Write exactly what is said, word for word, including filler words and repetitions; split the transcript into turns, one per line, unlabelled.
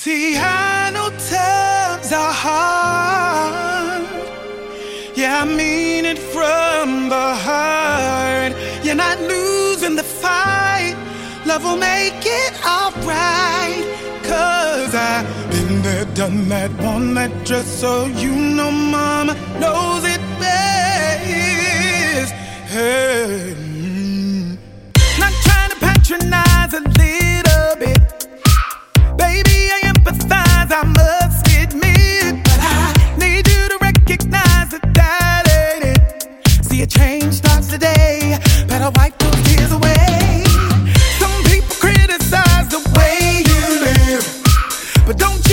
See, I know times are hard. Yeah, I mean it from the heart. You're not losing the fight. Love will make it alright. Cause I've been there, done that, worn that dress. So you know mama knows it best. Hey. Not trying to patronize a little bit. Baby, I empathize, I must admit. But I need you to recognize that that ain't it. See, a change starts today. Better wipe those tears away. Some people criticize the way you live, but don't you